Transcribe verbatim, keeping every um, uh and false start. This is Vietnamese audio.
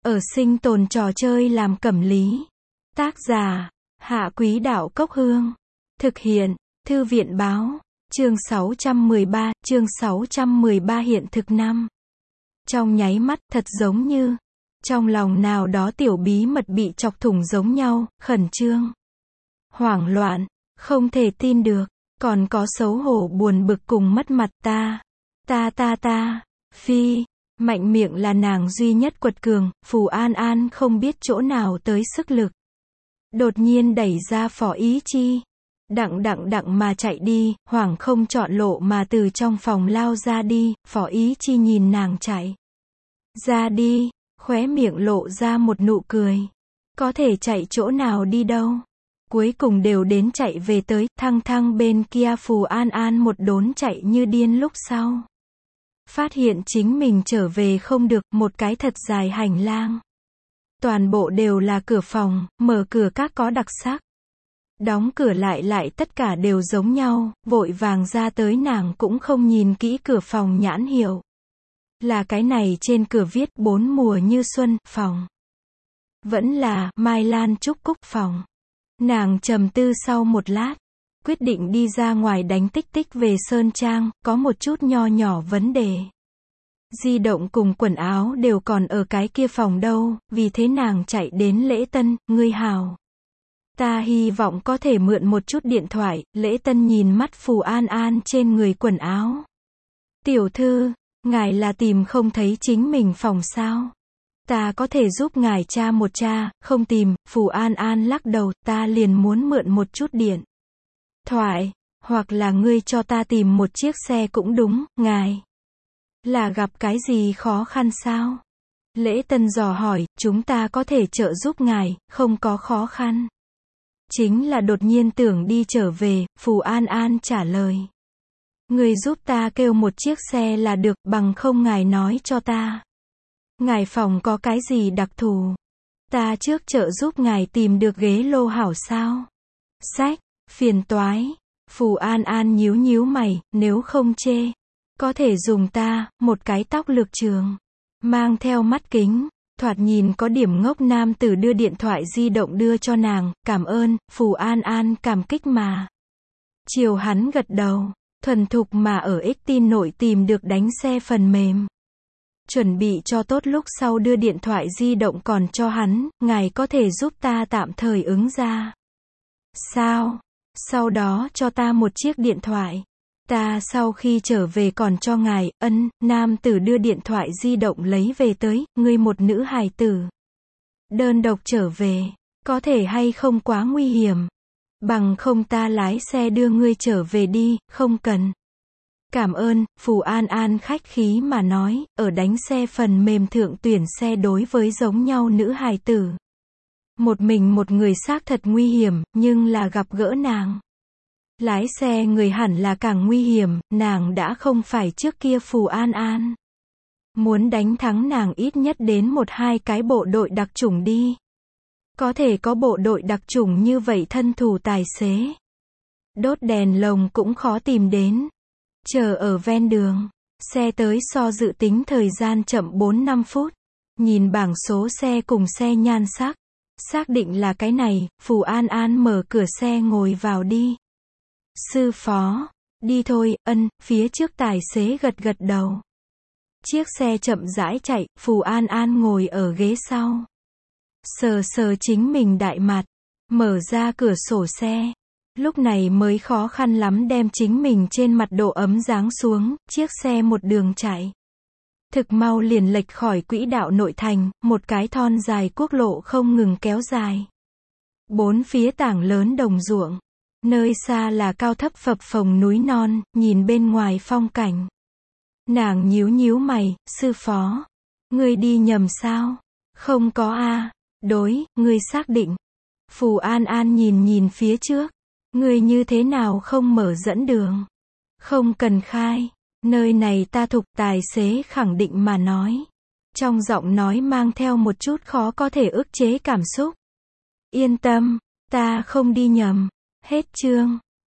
Ở sinh tồn trò chơi làm cẩm lý. Tác giả, Hạ Quý Đạo Cốc Hương. Thực hiện, Thư viện Báo. Chương sáu trăm mười ba, chương sáu trăm mười ba hiện thực năm. Trong nháy mắt, thật giống như, trong lòng nào đó tiểu bí mật bị chọc thủng giống nhau, khẩn trương, hoảng loạn, không thể tin được, còn có xấu hổ buồn bực cùng mất mặt ta. Ta ta ta, phi, mạnh miệng là nàng duy nhất quật cường, Phù An An không biết chỗ nào tới sức lực. Đột nhiên đẩy ra Phó Ý Chi. Đặng đặng đặng mà chạy đi, hoảng không chọn lộ mà từ trong phòng lao ra đi, Phó Ý Chi nhìn nàng chạy ra đi, khóe miệng lộ ra một nụ cười. Có thể chạy chỗ nào đi đâu. Cuối cùng đều đến chạy về tới, thăng thăng bên kia Phù An An một đốn chạy như điên lúc sau. Phát hiện chính mình trở về không được, một cái thật dài hành lang. Toàn bộ đều là cửa phòng, mở cửa các có đặc sắc. Đóng cửa lại lại tất cả đều giống nhau, vội vàng ra tới nàng cũng không nhìn kỹ cửa phòng nhãn hiệu. Là cái này trên cửa viết bốn mùa như xuân, phòng. Vẫn là, Mai Lan Trúc Cúc phòng. Nàng trầm tư sau một lát, quyết định đi ra ngoài đánh tích tích về Sơn Trang, có một chút nho nhỏ vấn đề. Di động cùng quần áo đều còn ở cái kia phòng đâu, vì thế nàng chạy đến Lễ Tân, ngươi hào. Ta hy vọng có thể mượn một chút điện thoại. Lễ Tân nhìn mắt Phù An An trên người quần áo. Tiểu thư, ngài là tìm không thấy chính mình phòng sao? Ta có thể giúp ngài tra một tra, không tìm. Phù An An lắc đầu, ta liền muốn mượn một chút điện thoại, hoặc là ngươi cho ta tìm một chiếc xe cũng đúng, ngài. Là gặp cái gì khó khăn sao? Lễ Tân dò hỏi, chúng ta có thể trợ giúp ngài, không có khó khăn. Chính là đột nhiên tưởng đi trở về, Phù An An trả lời. Người giúp ta kêu một chiếc xe là được, bằng không ngài nói cho ta. Ngài phòng có cái gì đặc thù? Ta trước trợ giúp ngài tìm được ghế lô hảo sao? Sách, phiền toái. Phù An An nhíu nhíu mày, nếu không chê. Có thể dùng ta, một cái tóc lược trường. Mang theo mắt kính. Thoạt nhìn có điểm ngốc nam tử đưa điện thoại di động đưa cho nàng, cảm ơn. Phù An An cảm kích mà. Chiều hắn gật đầu, thuần thục mà ở ích tin nội tìm được đánh xe phần mềm. Chuẩn bị cho tốt lúc sau đưa điện thoại di động còn cho hắn, ngài có thể giúp ta tạm thời ứng ra. Sao? Sau đó cho ta một chiếc điện thoại. Ta sau khi trở về còn cho ngài, ân. Nam tử đưa điện thoại di động lấy về tới, ngươi một nữ hài tử. Đơn độc trở về, có thể hay không quá nguy hiểm. Bằng không ta lái xe đưa ngươi trở về đi, không cần. Cảm ơn. Phù An An khách khí mà nói, ở đánh xe phần mềm thượng tuyển xe đối với giống nhau nữ hài tử. Một mình một người xác thật nguy hiểm, nhưng là gặp gỡ nàng. Lái xe người hẳn là càng nguy hiểm, nàng đã không phải trước kia Phù An An. Muốn đánh thắng nàng ít nhất đến một hai cái bộ đội đặc chủng đi. Có thể có bộ đội đặc chủng như vậy thân thủ tài xế. Đốt đèn lồng cũng khó tìm đến. Chờ ở ven đường, xe tới so dự tính thời gian chậm bốn năm phút. Nhìn bảng số xe cùng xe nhan sắc, xác định là cái này, Phù An An mở cửa xe ngồi vào đi. Sư phó, đi thôi, ân. Phía trước tài xế gật gật đầu. Chiếc xe chậm rãi chạy, Phù An An ngồi ở ghế sau. Sờ sờ chính mình đại mặt, mở ra cửa sổ xe. Lúc này mới khó khăn lắm đem chính mình trên mặt độ ấm giáng xuống, chiếc xe một đường chạy. Thực mau liền lệch khỏi quỹ đạo nội thành, một cái thon dài quốc lộ không ngừng kéo dài. Bốn phía tảng lớn đồng ruộng. Nơi xa là cao thấp phập phồng núi non, nhìn bên ngoài phong cảnh. Nàng nhíu nhíu mày, sư phó. Ngươi đi nhầm sao? Không có a. Đối, ngươi xác định. Phù An An nhìn nhìn phía trước. Ngươi như thế nào không mở dẫn đường? Không cần khai. Nơi này ta thục, tài xế khẳng định mà nói. Trong giọng nói mang theo một chút khó có thể ức chế cảm xúc. Yên tâm, ta không đi nhầm. Hết chương.